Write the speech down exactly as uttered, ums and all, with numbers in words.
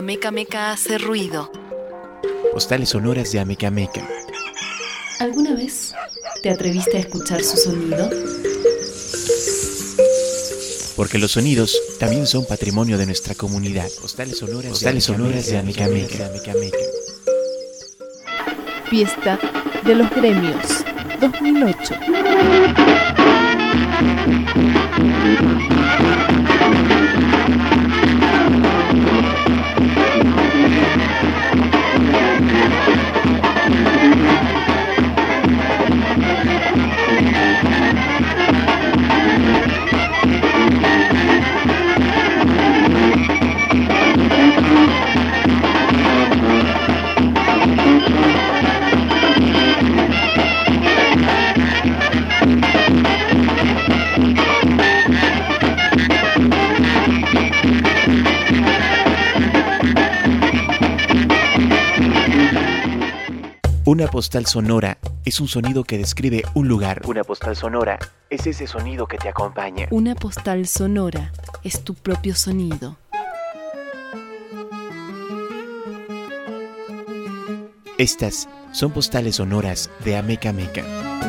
Ameca Meca hace ruido. Postales sonoras de Ameca Meca. ¿Alguna vez te atreviste a escuchar su sonido? Porque los sonidos también son patrimonio de nuestra comunidad. Postales sonoras, Postales de, sonoras de Ameca Meca. Fiesta de los Gremios dos mil ocho. Una postal sonora es un sonido que describe un lugar. Una postal sonora es ese sonido que te acompaña. Una postal sonora es tu propio sonido. Estas son postales sonoras de Ameca Meca.